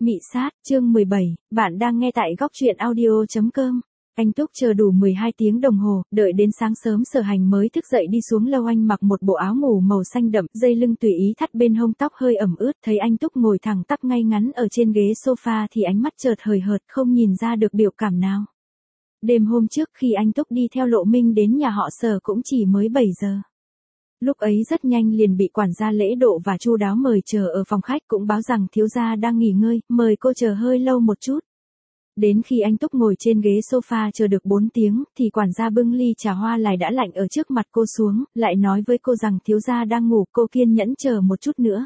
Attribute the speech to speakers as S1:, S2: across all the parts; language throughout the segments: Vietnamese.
S1: Mị sát, chương 17, bạn đang nghe tại góc truyện audio.com. Anh Túc chờ đủ 12 tiếng đồng hồ, đợi đến sáng sớm Sở Hành mới thức dậy đi xuống lầu. Anh mặc một bộ áo ngủ màu xanh đậm, dây lưng tùy ý thắt bên hông, tóc hơi ẩm ướt. Thấy anh Túc ngồi thẳng tắp ngay ngắn ở trên ghế sofa thì ánh mắt chợt hời hợt, không nhìn ra được biểu cảm nào. Đêm hôm trước khi anh Túc đi theo Lộ Minh đến nhà họ Sở cũng chỉ mới 7 giờ. Lúc ấy rất nhanh liền bị quản gia Lễ Độ và chu đáo mời chờ ở phòng khách, cũng báo rằng thiếu gia đang nghỉ ngơi, mời cô chờ hơi lâu một chút. Đến khi anh Túc ngồi trên ghế sofa chờ được 4 tiếng, thì quản gia bưng ly trà hoa lại đã lạnh ở trước mặt cô xuống, lại nói với cô rằng thiếu gia đang ngủ, cô kiên nhẫn chờ một chút nữa.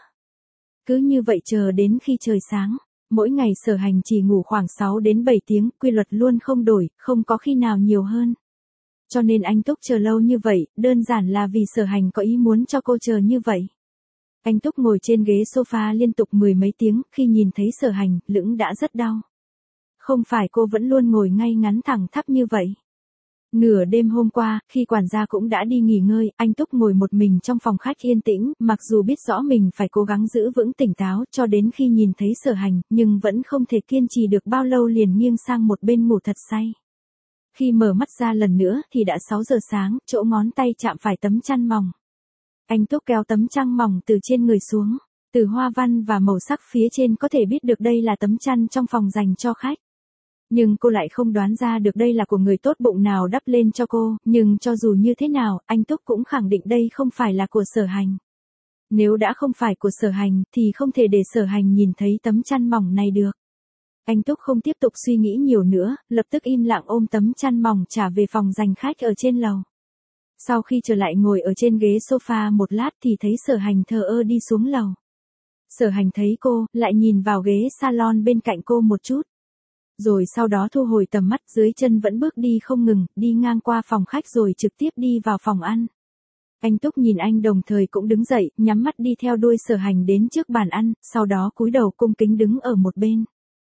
S1: Cứ như vậy chờ đến khi trời sáng. Mỗi ngày Sở Hành chỉ ngủ khoảng 6 đến 7 tiếng, quy luật luôn không đổi, không có khi nào nhiều hơn. Cho nên anh Túc chờ lâu như vậy, đơn giản là vì Sở Hành có ý muốn cho cô chờ như vậy. Anh Túc ngồi trên ghế sofa liên tục 10 mấy tiếng, khi nhìn thấy Sở Hành, lưng đã rất đau. Không phải cô vẫn luôn ngồi ngay ngắn thẳng thắp như vậy. Nửa đêm hôm qua, khi quản gia cũng đã đi nghỉ ngơi, anh Túc ngồi một mình trong phòng khách yên tĩnh, mặc dù biết rõ mình phải cố gắng giữ vững tỉnh táo cho đến khi nhìn thấy Sở Hành, nhưng vẫn không thể kiên trì được bao lâu, liền nghiêng sang một bên ngủ thật say. Khi mở mắt ra lần nữa thì đã 6 giờ sáng, chỗ ngón tay chạm phải tấm chăn mỏng. Anh Túc kéo tấm chăn mỏng từ trên người xuống, từ hoa văn và màu sắc phía trên có thể biết được đây là tấm chăn trong phòng dành cho khách. Nhưng cô lại không đoán ra được đây là của người tốt bụng nào đắp lên cho cô, nhưng cho dù như thế nào, anh Túc cũng khẳng định đây không phải là của Sở Hành. Nếu đã không phải của Sở Hành, thì không thể để Sở Hành nhìn thấy tấm chăn mỏng này được. Anh Túc không tiếp tục suy nghĩ nhiều nữa, lập tức im lặng ôm tấm chăn mỏng trả về phòng dành khách ở trên lầu. Sau khi trở lại ngồi ở trên ghế sofa một lát thì thấy Sở Hành thờ ơ đi xuống lầu. Sở Hành thấy cô, lại nhìn vào ghế salon bên cạnh cô một chút. Rồi sau đó thu hồi tầm mắt, dưới chân vẫn bước đi không ngừng, đi ngang qua phòng khách rồi trực tiếp đi vào phòng ăn. Anh Túc nhìn anh đồng thời cũng đứng dậy, nhắm mắt đi theo đuôi Sở Hành đến trước bàn ăn, sau đó cúi đầu cung kính đứng ở một bên.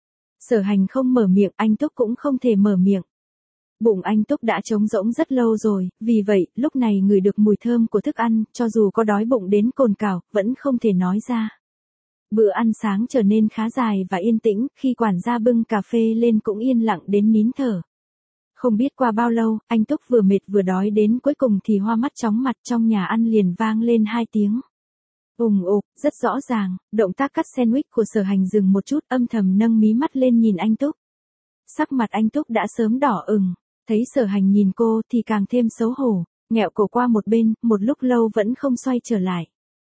S1: Sở Hành không mở miệng, anh Túc cũng không thể mở miệng. Bụng anh Túc đã trống rỗng rất lâu rồi, vì vậy, lúc này ngửi được mùi thơm của thức ăn, cho dù có đói bụng đến cồn cào, vẫn không thể nói ra. Bữa ăn sáng trở nên khá dài và yên tĩnh, khi quản gia bưng cà phê lên cũng yên lặng đến nín thở. Không biết qua bao lâu, anh Túc vừa mệt vừa đói đến cuối cùng thì hoa mắt chóng mặt, trong nhà ăn liền vang lên 2 tiếng. Ùng ục, rất rõ ràng, động tác cắt sandwich của Sở Hành dừng một chút, âm thầm nâng mí mắt lên nhìn anh Túc. Sắc mặt anh Túc đã sớm đỏ ửng, thấy Sở Hành nhìn cô thì càng thêm xấu hổ, nghẹo cổ qua một bên, một lúc lâu vẫn không xoay trở lại.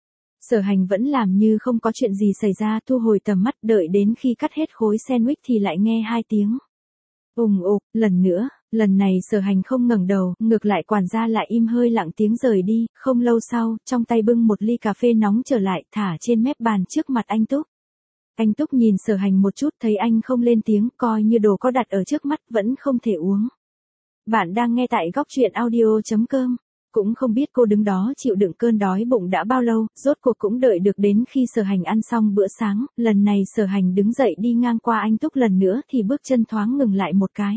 S1: Sở Hành vẫn làm như không có chuyện gì xảy ra, thu hồi tầm mắt, đợi đến khi cắt hết khối sandwich thì lại nghe 2 tiếng. Ùng ục, lần nữa, lần này Sở Hành không ngẩng đầu, ngược lại quản gia lại im hơi lặng tiếng rời đi. Không lâu sau, trong tay bưng một ly cà phê nóng trở lại, thả trên mép bàn trước mặt anh Túc. Anh Túc nhìn Sở Hành một chút, thấy anh không lên tiếng, coi như đồ có đặt ở trước mắt, vẫn không thể uống. Bạn đang nghe tại góc truyện audio.com. Cũng không biết cô đứng đó chịu đựng cơn đói bụng đã bao lâu, rốt cuộc cũng đợi được đến khi Sở Hành ăn xong bữa sáng, lần này Sở Hành đứng dậy đi ngang qua anh Túc lần nữa thì bước chân thoáng ngừng lại một cái.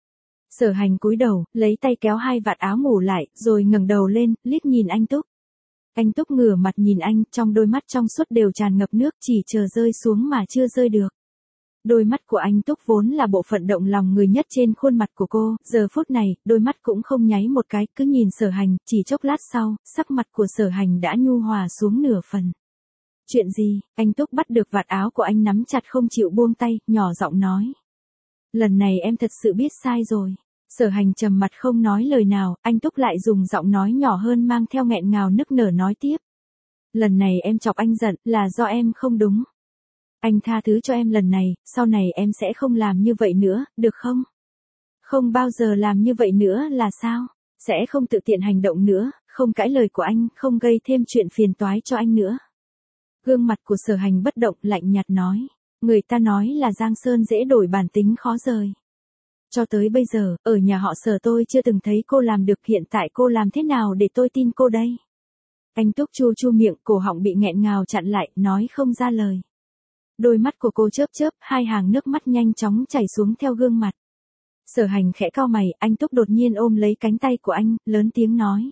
S1: Sở Hành cúi đầu, lấy tay kéo 2 vạt áo ngủ lại, rồi ngẩng đầu lên, liếc nhìn anh Túc. Anh Túc ngửa mặt nhìn anh, trong đôi mắt trong suốt đều tràn ngập nước, chỉ chờ rơi xuống mà chưa rơi được. Đôi mắt của anh Túc vốn là bộ phận động lòng người nhất trên khuôn mặt của cô, giờ phút này, đôi mắt cũng không nháy một cái, cứ nhìn Sở Hành, chỉ chốc lát sau, sắc mặt của Sở Hành đã nhu hòa xuống nửa phần. Chuyện gì? Anh Túc bắt được vạt áo của anh nắm chặt không chịu buông tay, nhỏ giọng nói. Lần này em thật sự biết sai rồi. Sở Hành trầm mặt không nói lời nào, anh Túc lại dùng giọng nói nhỏ hơn mang theo nghẹn ngào nức nở nói tiếp. Lần này em chọc anh giận, là do em không đúng. Anh tha thứ cho em lần này, sau này em sẽ không làm như vậy nữa, được không? Không bao giờ làm như vậy nữa là sao? Sẽ không tự tiện hành động nữa, không cãi lời của anh, không gây thêm chuyện phiền toái cho anh nữa. Gương mặt của Sở Hành bất động, lạnh nhạt nói. Người ta nói là Giang Sơn dễ đổi bản tính khó rời. Cho tới bây giờ, ở nhà họ Sở tôi chưa từng thấy cô làm được, hiện tại cô làm thế nào để tôi tin cô đây? Anh Túc chu chu miệng, cổ họng bị nghẹn ngào chặn lại, nói không ra lời. Đôi mắt của cô chớp chớp, 2 hàng nước mắt nhanh chóng chảy xuống theo gương mặt. Sở Hành khẽ cau mày, anh Túc đột nhiên ôm lấy cánh tay của anh, lớn tiếng nói.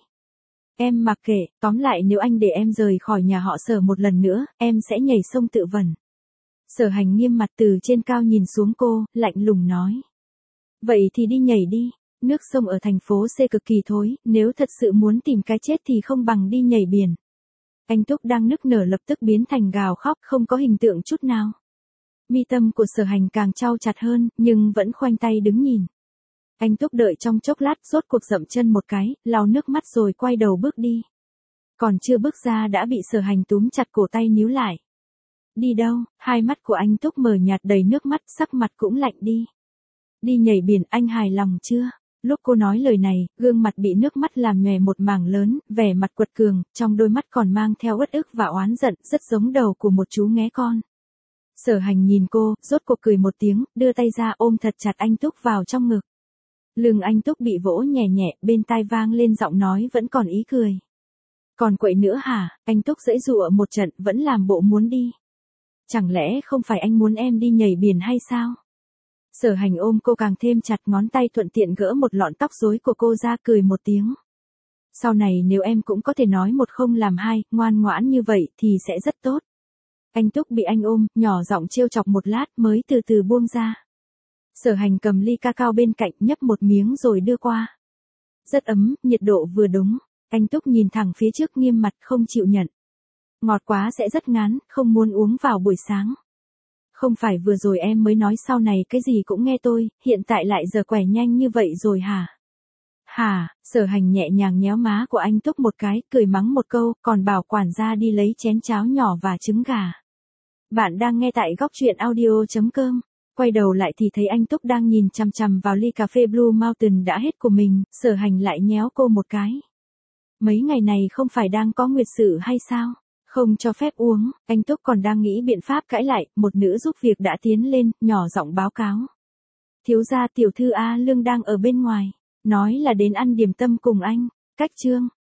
S1: Em mặc kệ, tóm lại nếu anh để em rời khỏi nhà họ Sở một lần nữa, em sẽ nhảy sông tự vẫn. Sở Hành nghiêm mặt từ trên cao nhìn xuống cô, lạnh lùng nói. Vậy thì đi nhảy đi, nước sông ở thành phố C cực kỳ thối, nếu thật sự muốn tìm cái chết thì không bằng đi nhảy biển. Anh Túc đang nức nở lập tức biến thành gào khóc, không có hình tượng chút nào. Mi tâm của Sở Hành càng trao chặt hơn, nhưng vẫn khoanh tay đứng nhìn. Anh Túc đợi trong chốc lát, rốt cuộc dậm chân một cái, lau nước mắt rồi quay đầu bước đi. Còn chưa bước ra đã bị Sở Hành túm chặt cổ tay níu lại. Đi đâu? Hai mắt của anh Túc mờ nhạt đầy nước mắt, sắc mặt cũng lạnh đi. Đi nhảy biển, anh hài lòng chưa? Lúc cô nói lời này, gương mặt bị nước mắt làm nhòe một mảng lớn, vẻ mặt quật cường, trong đôi mắt còn mang theo uất ức và oán giận, rất giống đầu của một chú nghé con. Sở Hành nhìn cô, rốt cuộc cười một tiếng, đưa tay ra ôm thật chặt anh Túc vào trong ngực. Lưng anh Túc bị vỗ nhẹ nhẹ, bên tai vang lên giọng nói vẫn còn ý cười. Còn quậy nữa hả? Anh Túc giãy giụa một trận, vẫn làm bộ muốn đi. Chẳng lẽ không phải anh muốn em đi nhảy biển hay sao? Sở Hành ôm cô càng thêm chặt, ngón tay thuận tiện gỡ một lọn tóc rối của cô ra, cười một tiếng. Sau này nếu em cũng có thể nói một không làm hai, ngoan ngoãn như vậy thì sẽ rất tốt. Anh Túc bị anh ôm, nhỏ giọng trêu chọc một lát mới từ từ buông ra. Sở Hành cầm ly cacao bên cạnh, nhấp một miếng rồi đưa qua. Rất ấm, nhiệt độ vừa đúng. Anh Túc nhìn thẳng phía trước nghiêm mặt không chịu nhận. Ngọt quá sẽ rất ngán, không muốn uống vào buổi sáng. Không phải vừa rồi em mới nói sau này cái gì cũng nghe tôi, hiện tại lại giờ quẻ nhanh như vậy rồi hả? Hả? Sở Hành nhẹ nhàng nhéo má của anh Túc một cái, cười mắng một câu, còn bảo quản gia đi lấy chén cháo nhỏ và trứng gà. Bạn đang nghe tại góc truyện audio.com. Quay đầu lại thì thấy anh Túc đang nhìn chằm chằm vào ly cà phê Blue Mountain đã hết của mình, Sở Hành lại nhéo cô một cái. Mấy ngày này không phải đang có nguyệt sự hay sao? Không cho phép uống, anh Túc còn đang nghĩ biện pháp cãi lại, một nữ giúp việc đã tiến lên, nhỏ giọng báo cáo. Thiếu gia tiểu thư A Lương đang ở bên ngoài, nói là đến ăn điểm tâm cùng anh, cách chương.